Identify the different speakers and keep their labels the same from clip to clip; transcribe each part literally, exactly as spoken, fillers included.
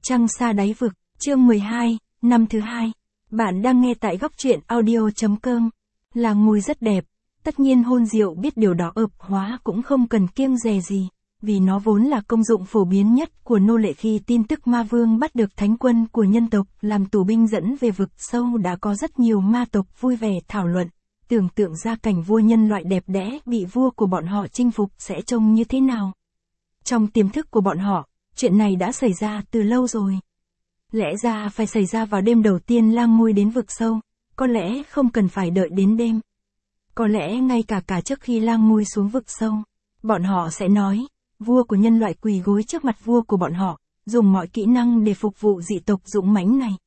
Speaker 1: Trăng xa đáy vực, chương mười hai, năm thứ hai. Bạn đang nghe tại góc truyện audio chấm com. Làng mùi rất đẹp, tất nhiên hôn diệu biết điều đó ợp hóa cũng không cần kiêng dè gì, vì nó vốn là công dụng phổ biến nhất của nô lệ khi tin tức ma vương bắt được thánh quân của nhân tộc làm tù binh dẫn về vực sâu đã có rất nhiều ma tộc vui vẻ thảo luận, tưởng tượng ra cảnh vua nhân loại đẹp đẽ bị vua của bọn họ chinh phục sẽ trông như thế nào. Trong tiềm thức của bọn họ, chuyện này đã xảy ra từ lâu rồi. Lẽ ra phải xảy ra vào đêm đầu tiên lang môi đến vực sâu, có lẽ không cần phải đợi đến đêm. Có lẽ ngay cả cả trước khi lang môi xuống vực sâu, bọn họ sẽ nói, vua của nhân loại quỳ gối trước mặt vua của bọn họ, dùng mọi kỹ năng để phục vụ dị tộc dũng mãnh này.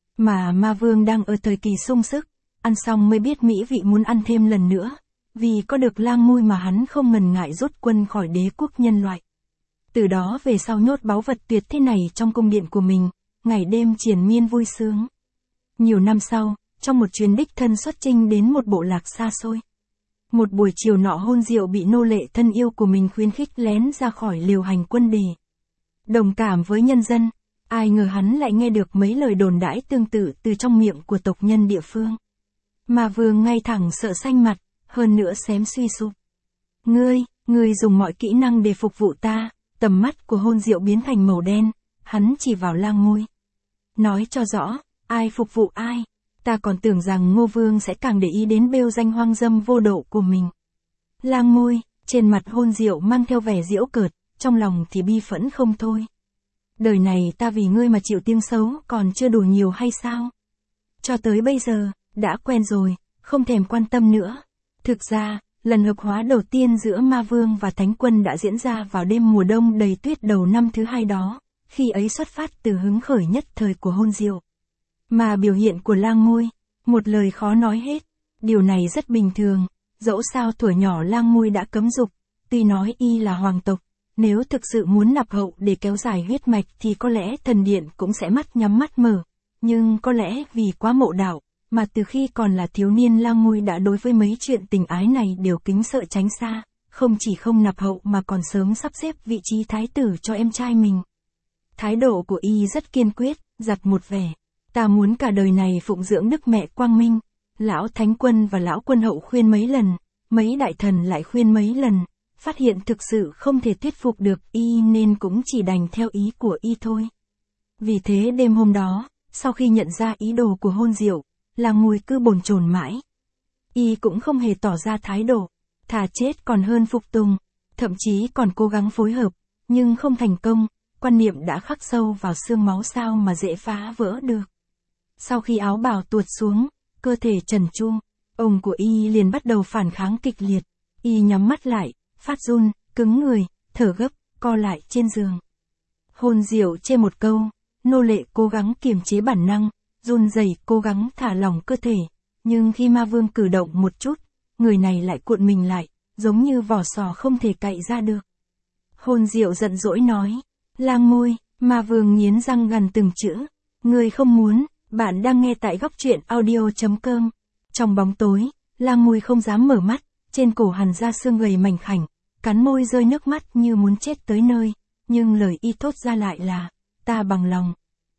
Speaker 1: Mà ma vương đang ở thời kỳ sung sức, ăn xong mới biết mỹ vị muốn ăn thêm lần nữa, vì có được lang môi mà hắn không ngần ngại rút quân khỏi đế quốc nhân loại. Từ đó về sau nhốt báu vật tuyệt thế này trong cung điện của mình, ngày đêm triền miên vui sướng. Nhiều năm sau, trong một chuyến đích thân xuất chinh đến một bộ lạc xa xôi. Một buổi chiều nọ hôn diệu bị nô lệ thân yêu của mình khuyến khích lén ra khỏi liều hành quân đề. Đồng cảm với nhân dân, ai ngờ hắn lại nghe được mấy lời đồn đãi tương tự từ trong miệng của tộc nhân địa phương. Mà vương ngay thẳng sợ xanh mặt, hơn nữa xém suy sụp. Ngươi, ngươi dùng mọi kỹ năng để phục vụ ta. Tầm mắt của hôn diệu biến thành màu đen, hắn chỉ vào lang môi. Nói cho rõ, ai phục vụ ai, ta còn tưởng rằng Ngô Vương sẽ càng để ý đến bêu danh hoang dâm vô độ của mình. Lang môi, trên mặt hôn diệu mang theo vẻ giễu cợt, trong lòng thì bi phẫn không thôi. Đời này ta vì ngươi mà chịu tiếng xấu còn chưa đủ nhiều hay sao? Cho tới bây giờ, đã quen rồi, không thèm quan tâm nữa. Thực ra, lần hợp hóa đầu tiên giữa ma vương và thánh quân đã diễn ra vào đêm mùa đông đầy tuyết đầu năm thứ hai đó, khi ấy xuất phát từ hứng khởi nhất thời của hôn diệu. Mà biểu hiện của lang môi, một lời khó nói hết, điều này rất bình thường, dẫu sao thuở nhỏ lang môi đã cấm dục, tuy nói y là hoàng tộc, nếu thực sự muốn nạp hậu để kéo dài huyết mạch thì có lẽ thần điện cũng sẽ mắt nhắm mắt mở, nhưng có lẽ vì quá mộ đạo, mà từ khi còn là thiếu niên lang môi đã đối với mấy chuyện tình ái này đều kính sợ tránh xa, không chỉ không nạp hậu mà còn sớm sắp xếp vị trí thái tử cho em trai mình. Thái độ của y rất kiên quyết, giặt một vẻ, ta muốn cả đời này phụng dưỡng đức mẹ quang minh. Lão thánh quân và lão quân hậu khuyên mấy lần, mấy đại thần lại khuyên mấy lần, phát hiện thực sự không thể thuyết phục được y nên cũng chỉ đành theo ý của y thôi. Vì thế đêm hôm đó, sau khi nhận ra ý đồ của hôn diệu, lang môi cứ bồn chồn mãi. Y cũng không hề tỏ ra thái độ, thà chết còn hơn phục tùng, thậm chí còn cố gắng phối hợp, nhưng không thành công, quan niệm đã khắc sâu vào xương máu sao mà dễ phá vỡ được. Sau khi áo bào tuột xuống, cơ thể trần tru, ông của y liền bắt đầu phản kháng kịch liệt, y nhắm mắt lại, phát run, cứng người, thở gấp, co lại trên giường. Hôn diệu chê một câu, nô lệ cố gắng kiềm chế bản năng, run rẩy cố gắng thả lỏng cơ thể, nhưng khi ma vương cử động một chút, người này lại cuộn mình lại, giống như vỏ sò không thể cạy ra được. Hôn diệu giận dỗi nói, lang môi, ma vương nghiến răng gằn từng chữ, ngươi không muốn. Bạn đang nghe tại góc truyện audio chấm com. Trong bóng tối, lang môi không dám mở mắt, trên cổ hằn ra xương gầy mảnh khảnh, cắn môi rơi nước mắt như muốn chết tới nơi, nhưng lời y thốt ra lại là, ta bằng lòng.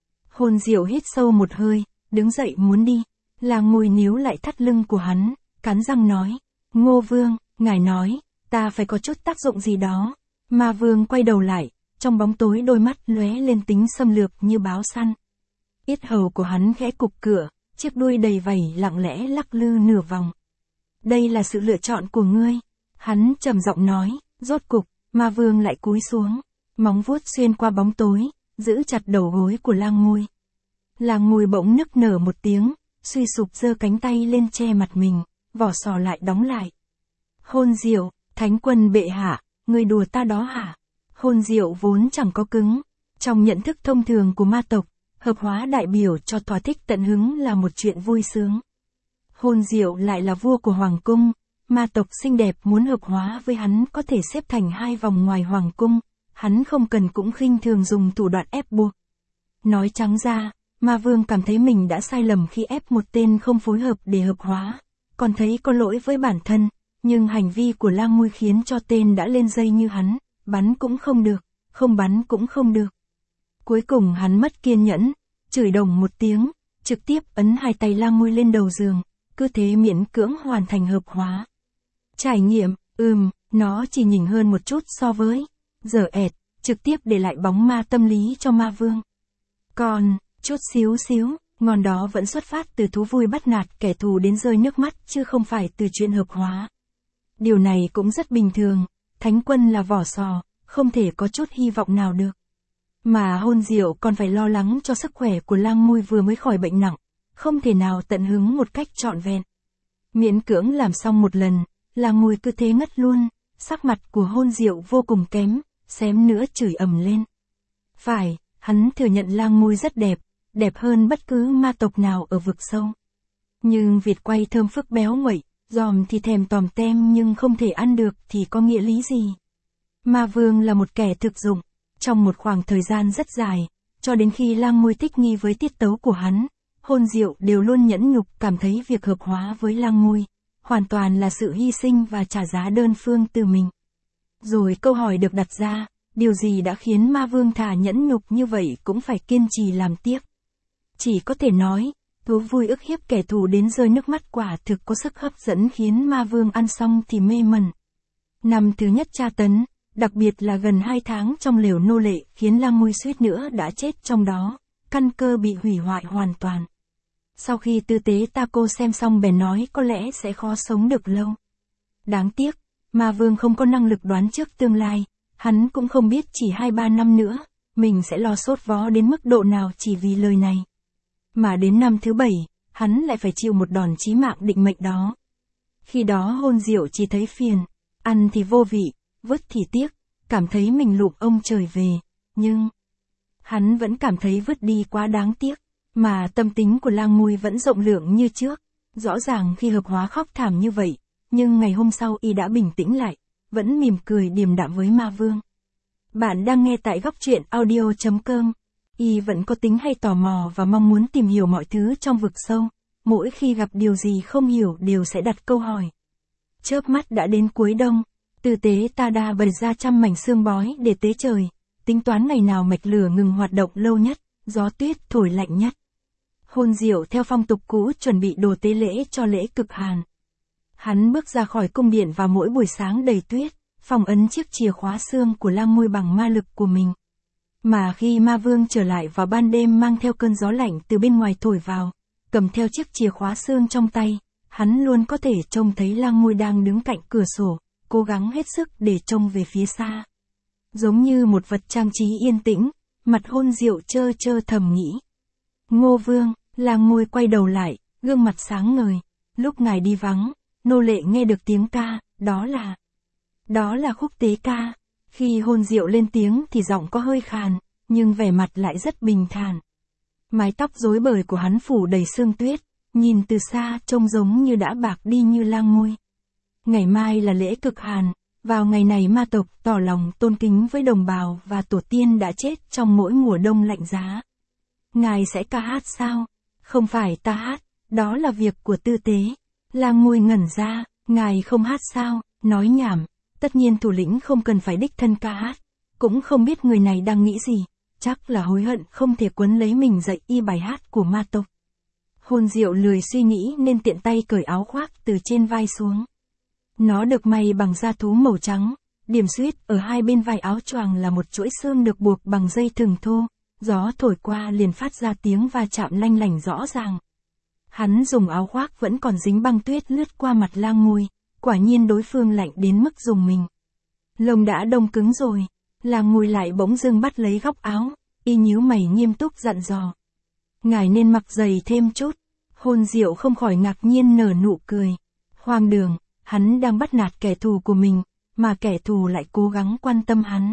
Speaker 1: Hôn diệu hít sâu một hơi, đứng dậy muốn đi, lang môi níu lại thắt lưng của hắn, cắn răng nói, Ngô Vương, ngài nói, ta phải có chút tác dụng gì đó. Ma vương quay đầu lại, trong bóng tối đôi mắt lóe lên tính xâm lược như báo săn. Yết hầu của hắn khẽ cục cửa, chiếc đuôi đầy vảy lặng lẽ lắc lư nửa vòng. Đây là sự lựa chọn của ngươi. Hắn trầm giọng nói, rốt cục, ma vương lại cúi xuống, móng vuốt xuyên qua bóng tối, giữ chặt đầu gối của lang môi. Lang môi bỗng nức nở một tiếng, suy sụp giơ cánh tay lên che mặt mình, vỏ sò lại đóng lại. Hôn diệu, thánh quân bệ hạ, ngươi đùa ta đó hả? Hôn diệu vốn chẳng có cứng, trong nhận thức thông thường của ma tộc, hợp hóa đại biểu cho thỏa thích tận hứng là một chuyện vui sướng. Hôn diệu lại là vua của hoàng cung, ma tộc xinh đẹp muốn hợp hóa với hắn có thể xếp thành hai vòng ngoài hoàng cung, hắn không cần cũng khinh thường dùng thủ đoạn ép buộc. Nói trắng ra, ma vương cảm thấy mình đã sai lầm khi ép một tên không phối hợp để hợp hóa, còn thấy có lỗi với bản thân, nhưng hành vi của lang môi khiến cho tên đã lên dây như hắn, bắn cũng không được, không bắn cũng không được. Cuối cùng hắn mất kiên nhẫn, chửi đồng một tiếng, trực tiếp ấn hai tay Lang Ngôi lên đầu giường, cứ thế miễn cưỡng hoàn thành hợp hóa. Trải nghiệm, ừm, nó chỉ nhỉnh hơn một chút so với giờ ẹt, trực tiếp để lại bóng ma tâm lý cho ma vương. Còn, chút xíu xíu, ngon đó vẫn xuất phát từ thú vui bắt nạt kẻ thù đến rơi nước mắt chứ không phải từ chuyện hợp hóa. Điều này cũng rất bình thường, thánh quân là vỏ sò, không thể có chút hy vọng nào được. Mà Hôn Diệu còn phải lo lắng cho sức khỏe của Lang Ngôi vừa mới khỏi bệnh nặng, không thể nào tận hứng một cách trọn vẹn. Miễn cưỡng làm xong một lần, Lang Ngôi cứ thế ngất luôn, sắc mặt của Hôn Diệu vô cùng kém, xém nữa chửi ầm lên. Phải, hắn thừa nhận Lang Ngôi rất đẹp, đẹp hơn bất cứ ma tộc nào ở vực sâu. Nhưng vịt quay thơm phức béo ngậy, giòm thì thèm tòm tem nhưng không thể ăn được thì có nghĩa lý gì? Ma vương là một kẻ thực dụng, trong một khoảng thời gian rất dài, cho đến khi Lang Ngôi thích nghi với tiết tấu của hắn, Hôn Diệu đều luôn nhẫn nhục cảm thấy việc hợp hóa với Lang Ngôi, hoàn toàn là sự hy sinh và trả giá đơn phương từ mình. Rồi câu hỏi được đặt ra, điều gì đã khiến ma vương thà nhẫn nhục như vậy cũng phải kiên trì làm tiếp? Chỉ có thể nói, thú vui ức hiếp kẻ thù đến rơi nước mắt quả thực có sức hấp dẫn khiến ma vương ăn xong thì mê mẩn. Năm thứ nhất tra tấn, đặc biệt là gần hai tháng trong lều nô lệ khiến Lang Ngôi suýt nữa đã chết trong đó, căn cơ bị hủy hoại hoàn toàn. Sau khi tư tế Taco xem xong bèn nói có lẽ sẽ khó sống được lâu. Đáng tiếc, ma vương không có năng lực đoán trước tương lai, hắn cũng không biết chỉ hai ba năm nữa, mình sẽ lo sốt vó đến mức độ nào chỉ vì lời này. Mà đến năm thứ bảy, hắn lại phải chịu một đòn chí mạng định mệnh đó. Khi đó Hôn Diệu chỉ thấy phiền, ăn thì vô vị, vứt thì tiếc, cảm thấy mình lụm ông trời về, nhưng hắn vẫn cảm thấy vứt đi quá đáng tiếc, mà tâm tính của Lang Ngôi vẫn rộng lượng như trước, rõ ràng khi hợp hóa khóc thảm như vậy, nhưng ngày hôm sau y đã bình tĩnh lại, vẫn mỉm cười điềm đạm với ma vương. Bạn đang nghe tại góc truyện audio chấm com. Y vẫn có tính hay tò mò và mong muốn tìm hiểu mọi thứ trong vực sâu, mỗi khi gặp điều gì không hiểu đều sẽ đặt câu hỏi. Chớp mắt đã đến cuối đông, tư tế Tada bày ra trăm mảnh xương bói để tế trời, tính toán ngày nào mạch lửa ngừng hoạt động lâu nhất, gió tuyết thổi lạnh nhất. Hôn Diệu theo phong tục cũ chuẩn bị đồ tế lễ cho lễ cực hàn. Hắn bước ra khỏi cung điện vào mỗi buổi sáng đầy tuyết, phong ấn chiếc chìa khóa xương của Lang Ngôi bằng ma lực của mình. Mà khi ma vương trở lại vào ban đêm mang theo cơn gió lạnh từ bên ngoài thổi vào, cầm theo chiếc chìa khóa xương trong tay, hắn luôn có thể trông thấy Lang Ngôi đang đứng cạnh cửa sổ, cố gắng hết sức để trông về phía xa. Giống như một vật trang trí yên tĩnh, mặt Hôn Diệu trơ trơ thầm nghĩ. Ngô vương, Lang Ngôi quay đầu lại, gương mặt sáng ngời, lúc ngài đi vắng, nô lệ nghe được tiếng ca, đó là... Đó là khúc tế ca. Khi Hôn Diệu lên tiếng thì giọng có hơi khàn, nhưng vẻ mặt lại rất bình thản. Mái tóc rối bời của hắn phủ đầy sương tuyết, nhìn từ xa trông giống như đã bạc đi như Lang Ngôi. Ngày mai là lễ cực hàn, vào ngày này ma tộc tỏ lòng tôn kính với đồng bào và tổ tiên đã chết trong mỗi mùa đông lạnh giá. Ngài sẽ ca hát sao? Không phải ta hát, đó là việc của tư tế. Lang Ngôi ngẩn ra, ngài không hát sao? Nói nhảm. Tất nhiên thủ lĩnh không cần phải đích thân ca hát, cũng không biết người này đang nghĩ gì, chắc là hối hận không thể quấn lấy mình dạy y bài hát của ma tộc. Hôn Diệu lười suy nghĩ nên tiện tay cởi áo khoác từ trên vai xuống. Nó được may bằng da thú màu trắng, điểm xuyết ở hai bên vai áo choàng là một chuỗi xương được buộc bằng dây thừng thô, gió thổi qua liền phát ra tiếng va chạm lanh lảnh rõ ràng. Hắn dùng áo khoác vẫn còn dính băng tuyết lướt qua mặt Lang Ngôi. Quả nhiên đối phương lạnh đến mức dùng mình. Lông đã đông cứng rồi, Lang Ngôi lại bỗng dưng bắt lấy góc áo, y nhíu mày nghiêm túc dặn dò. Ngài nên mặc dày thêm chút. Hôn Diệu không khỏi ngạc nhiên nở nụ cười. Hoang đường, hắn đang bắt nạt kẻ thù của mình, mà kẻ thù lại cố gắng quan tâm hắn.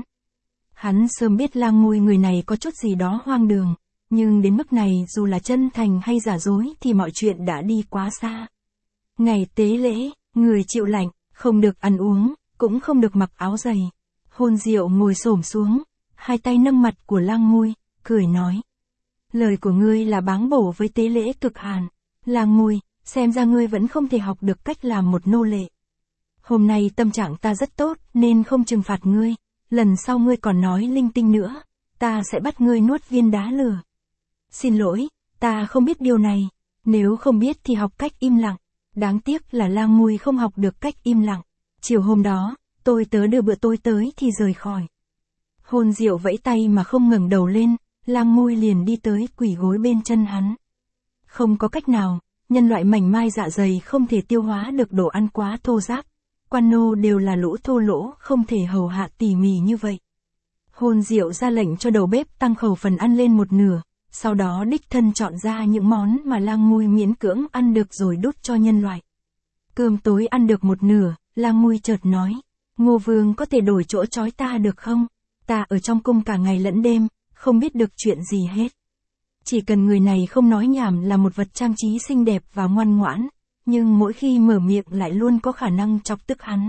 Speaker 1: Hắn sớm biết Lang Ngôi người này có chút gì đó hoang đường, nhưng đến mức này dù là chân thành hay giả dối thì mọi chuyện đã đi quá xa. Ngày tế lễ, người chịu lạnh, không được ăn uống, cũng không được mặc áo dày. Hôn Diệu ngồi xổm xuống, hai tay nâng mặt của Lang Ngôi, cười nói. Lời của ngươi là báng bổ với tế lễ cực hàn. Lang Ngôi, xem ra ngươi vẫn không thể học được cách làm một nô lệ. Hôm nay tâm trạng ta rất tốt nên không trừng phạt ngươi, lần sau ngươi còn nói linh tinh nữa, ta sẽ bắt ngươi nuốt viên đá lửa. Xin lỗi, ta không biết điều này. Nếu không biết thì học cách im lặng. Đáng tiếc là Lang Ngui không học được cách im lặng. Chiều hôm đó, tôi tớ đưa bữa tối tới thì rời khỏi. Hôn Diệu vẫy tay mà không ngẩng đầu lên, Lang Ngui liền đi tới quỳ gối bên chân hắn. Không có cách nào, nhân loại mảnh mai dạ dày không thể tiêu hóa được đồ ăn quá thô ráp. Quan nô đều là lũ thô lỗ, không thể hầu hạ tỉ mỉ như vậy. Hôn Diệu ra lệnh cho đầu bếp tăng khẩu phần ăn lên một nửa, sau đó đích thân chọn ra những món mà Lang Ngui miễn cưỡng ăn được rồi đút cho nhân loại. Cơm tối ăn được một nửa, Lang Ngui chợt nói, Ngô Vương có thể đổi chỗ trói ta được không? Ta ở trong cung cả ngày lẫn đêm, không biết được chuyện gì hết. Chỉ cần người này không nói nhảm là một vật trang trí xinh đẹp và ngoan ngoãn, nhưng mỗi khi mở miệng lại luôn có khả năng chọc tức hắn.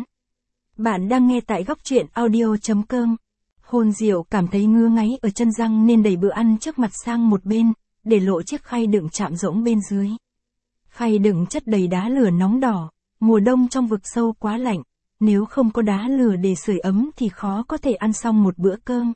Speaker 1: Bạn đang nghe tại góc truyện audio chấm com. Hôn Diệu cảm thấy ngứa ngáy ở chân răng nên đẩy bữa ăn trước mặt sang một bên, để lộ chiếc khay đựng chạm rỗng bên dưới. Khay đựng chất đầy đá lửa nóng đỏ, mùa đông trong vực sâu quá lạnh, nếu không có đá lửa để sưởi ấm thì khó có thể ăn xong một bữa cơm.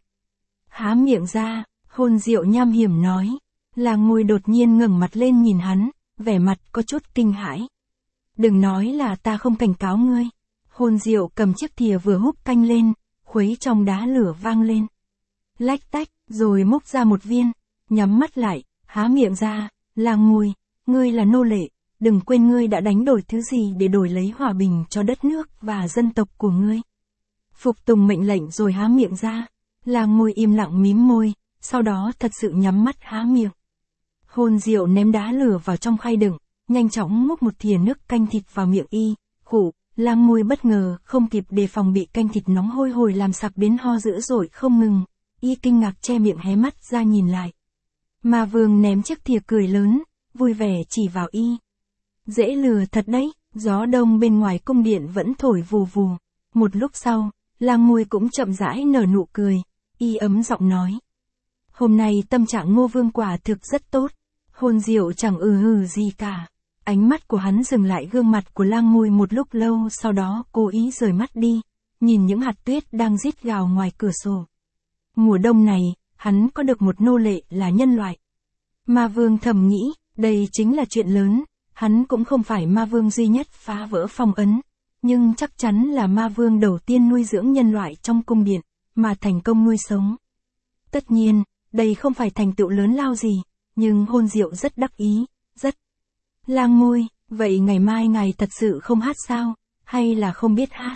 Speaker 1: Há miệng ra, Hôn Diệu nham hiểm nói. Lang Ngui đột nhiên ngẩng mặt lên nhìn hắn, vẻ mặt có chút kinh hãi. Đừng nói là ta không cảnh cáo ngươi. Hôn Diệu cầm chiếc thìa vừa húp canh lên, khuấy trong đá lửa vang lên. Lách tách, rồi múc ra một viên, nhắm mắt lại, há miệng ra, Lang Ngui, ngươi là nô lệ, đừng quên ngươi đã đánh đổi thứ gì để đổi lấy hòa bình cho đất nước và dân tộc của ngươi. Phục tùng mệnh lệnh rồi há miệng ra, Lang Ngui im lặng mím môi, sau đó thật sự nhắm mắt há miệng. Hôn Diệu ném đá lửa vào trong khay đựng, nhanh chóng múc một thìa nước canh thịt vào miệng y, khụ, Lang Ngui bất ngờ không kịp đề phòng bị canh thịt nóng hôi hổi làm sặc đến ho dữ dội không ngừng, y kinh ngạc che miệng hé mắt ra nhìn lại. Ma Vương ném chiếc thìa cười lớn, vui vẻ chỉ vào y. Dễ lừa thật đấy, gió đông bên ngoài cung điện vẫn thổi vù vù. Một lúc sau, Lang Ngui cũng chậm rãi nở nụ cười, y ấm giọng nói. Hôm nay tâm trạng Ngô Vương quả thực rất tốt. Hôn Diệu chẳng ừ hừ gì cả. Ánh mắt của hắn dừng lại gương mặt của Lang Ngui một lúc lâu, sau đó cố ý rời mắt đi, nhìn những hạt tuyết đang rít gào ngoài cửa sổ. Mùa đông này, hắn có được một nô lệ là nhân loại. Ma Vương thầm nghĩ, đây chính là chuyện lớn, hắn cũng không phải Ma Vương duy nhất phá vỡ phong ấn, nhưng chắc chắn là Ma Vương đầu tiên nuôi dưỡng nhân loại trong cung điện, mà thành công nuôi sống. Tất nhiên, đây không phải thành tựu lớn lao gì, nhưng Hôn Diệu rất đắc ý, rất. Lang Ngui, vậy ngày mai ngài thật sự không hát sao, hay là không biết hát?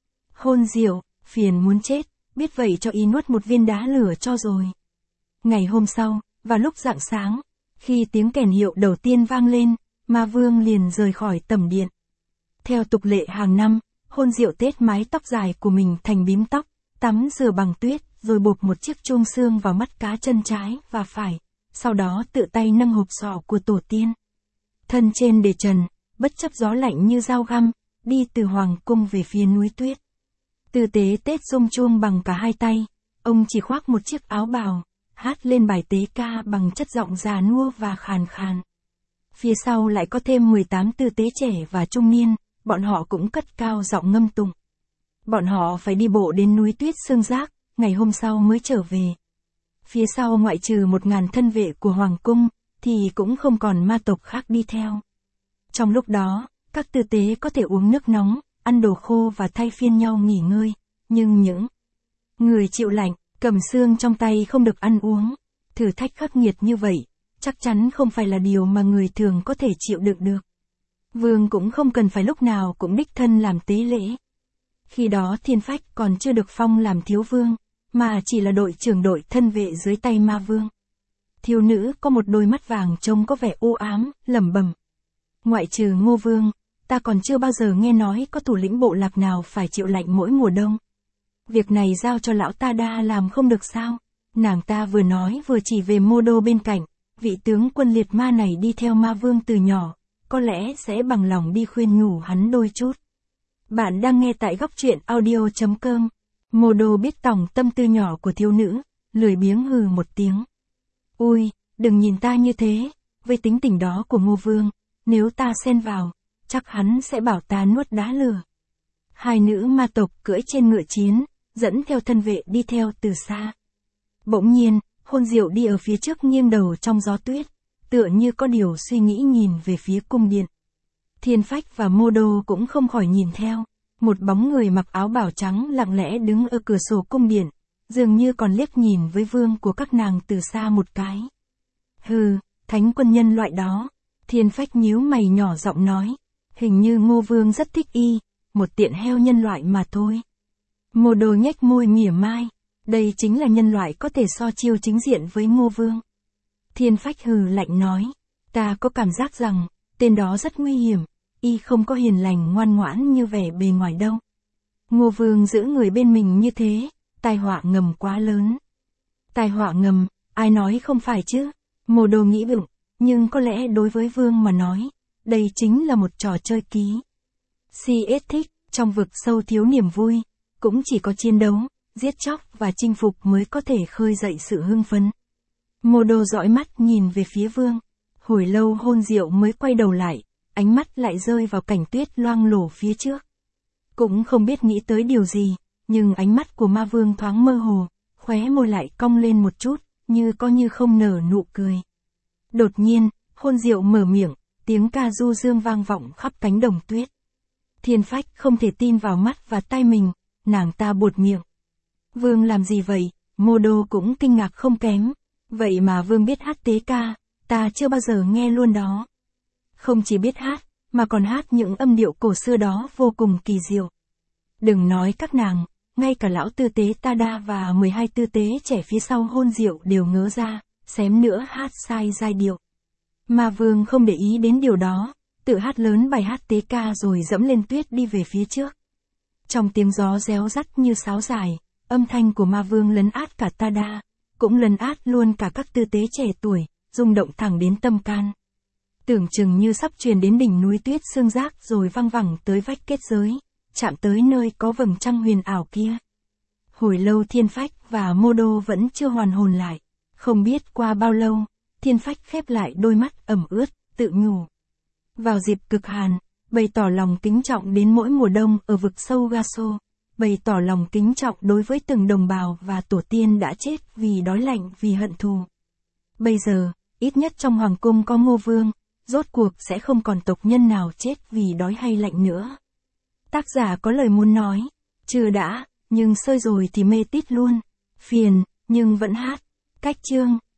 Speaker 1: Hôn Diệu, phiền muốn chết, biết vậy cho y nuốt một viên đá lửa cho rồi. Ngày hôm sau, vào lúc rạng sáng, khi tiếng kèn hiệu đầu tiên vang lên, Ma Vương liền rời khỏi tẩm điện. Theo tục lệ hàng năm, Hôn Diệu tết mái tóc dài của mình thành bím tóc, tắm rửa bằng tuyết, rồi bột một chiếc chuông xương vào mắt cá chân trái và phải, sau đó tự tay nâng hộp sọ của tổ tiên. Thân trên để trần, bất chấp gió lạnh như dao găm, đi từ hoàng cung về phía núi tuyết. Tư tế tết rung chuông bằng cả hai tay, ông chỉ khoác một chiếc áo bào, hát lên bài tế ca bằng chất giọng già nua và khàn khàn. Phía sau lại có thêm mười tám tư tế trẻ và trung niên, bọn họ cũng cất cao giọng ngâm tụng. Bọn họ phải đi bộ đến núi tuyết Sương Giác, ngày hôm sau mới trở về. Phía sau ngoại trừ một ngàn thân vệ của hoàng cung, thì cũng không còn ma tộc khác đi theo. Trong lúc đó, các tư tế có thể uống nước nóng, ăn đồ khô và thay phiên nhau nghỉ ngơi, nhưng những người chịu lạnh, cầm xương trong tay không được ăn uống. Thử thách khắc nghiệt như vậy, chắc chắn không phải là điều mà người thường có thể chịu đựng được. Vương cũng không cần phải lúc nào cũng đích thân làm tế lễ. Khi đó Thiên Phách còn chưa được phong làm thiếu vương, mà chỉ là đội trưởng đội thân vệ dưới tay Ma Vương. Thiếu nữ có một đôi mắt vàng trông có vẻ u ám, lẩm bẩm. Ngoại trừ Ngô Vương, ta còn chưa bao giờ nghe nói có thủ lĩnh bộ lạc nào phải chịu lạnh mỗi mùa đông. Việc này giao cho lão ta đa làm không được sao? Nàng ta vừa nói vừa chỉ về Mô Đô bên cạnh, vị tướng quân liệt ma này đi theo Ma Vương từ nhỏ, có lẽ sẽ bằng lòng đi khuyên nhủ hắn đôi chút. Bạn đang nghe tại góc truyện audio chấm com. Mô Đô biết tòng tâm tư nhỏ của thiếu nữ, lười biếng hừ một tiếng. Ui, đừng nhìn ta như thế, với tính tình đó của Ngô Vương, nếu ta xen vào, chắc hắn sẽ bảo ta nuốt đá lửa. Hai nữ ma tộc cưỡi trên ngựa chiến, dẫn theo thân vệ đi theo từ xa. Bỗng nhiên, Hôn Diệu đi ở phía trước nghiêng đầu trong gió tuyết, tựa như có điều suy nghĩ nhìn về phía cung điện. Thiên Phách và Mô Đô cũng không khỏi nhìn theo, một bóng người mặc áo bào trắng lặng lẽ đứng ở cửa sổ cung điện, dường như còn liếc nhìn với vương của các nàng từ xa một cái. Hừ, thánh quân nhân loại đó. Thiên Phách nhíu mày nhỏ giọng nói, hình như Ngô Vương rất thích y, một tiện heo nhân loại mà thôi. Mô Đô nhếch môi mỉa mai, đây chính là nhân loại có thể so chiêu chính diện với Ngô Vương. Thiên Phách hừ lạnh nói, ta có cảm giác rằng, tên đó rất nguy hiểm, y không có hiền lành ngoan ngoãn như vẻ bề ngoài đâu. Ngô Vương giữ người bên mình như thế, tai họa ngầm quá lớn. Tai họa ngầm, ai nói không phải chứ? Mô Đô nghĩ bụng, nhưng có lẽ đối với Vương mà nói, đây chính là một trò chơi ký. xê ét thích, trong vực sâu thiếu niềm vui, cũng chỉ có chiến đấu, giết chóc và chinh phục mới có thể khơi dậy sự hưng phấn. Mô Đô dõi mắt nhìn về phía Vương, hồi lâu Hôn Diệu mới quay đầu lại, ánh mắt lại rơi vào cảnh tuyết loang lổ phía trước. Cũng không biết nghĩ tới điều gì, nhưng ánh mắt của Ma Vương thoáng mơ hồ, khóe môi lại cong lên một chút, như có như không nở nụ cười. Đột nhiên, Hôn Diệu mở miệng, tiếng ca du dương vang vọng khắp cánh đồng tuyết. Thiên Phách không thể tin vào mắt và tai mình, nàng ta buột miệng. Vương làm gì vậy? Mô Đô cũng kinh ngạc không kém. Vậy mà Vương biết hát tế ca, ta chưa bao giờ nghe luôn đó. Không chỉ biết hát, mà còn hát những âm điệu cổ xưa đó vô cùng kỳ diệu. Đừng nói các nàng, ngay cả lão tư tế Tada và mười hai tư tế trẻ phía sau Hôn Diệu đều ngớ ra, xém nữa hát sai giai điệu. Mà Vương không để ý đến điều đó, tự hát lớn bài hát tế ca rồi dẫm lên tuyết đi về phía trước. Trong tiếng gió réo rắt như sáo dài, âm thanh của Ma Vương lấn át cả Tada, cũng lấn át luôn cả các tư tế trẻ tuổi, rung động thẳng đến tâm can. Tưởng chừng như sắp truyền đến đỉnh núi tuyết sương rác rồi văng vẳng tới vách kết giới, chạm tới nơi có vầng trăng huyền ảo kia. Hồi lâu Thiên Phách và Mô Đô vẫn chưa hoàn hồn lại, không biết qua bao lâu, Thiên Phách khép lại đôi mắt ẩm ướt, tự nhủ. Vào dịp cực hàn, bày tỏ lòng kính trọng đến mỗi mùa đông ở vực sâu Gaso, bày tỏ lòng kính trọng đối với từng đồng bào và tổ tiên đã chết vì đói lạnh vì hận thù. Bây giờ, ít nhất trong hoàng cung có Ngô Vương, rốt cuộc sẽ không còn tộc nhân nào chết vì đói hay lạnh nữa. Tác giả có lời muốn nói, chưa đã, nhưng sơi rồi thì mê tít luôn, phiền, nhưng vẫn hát. Cách chương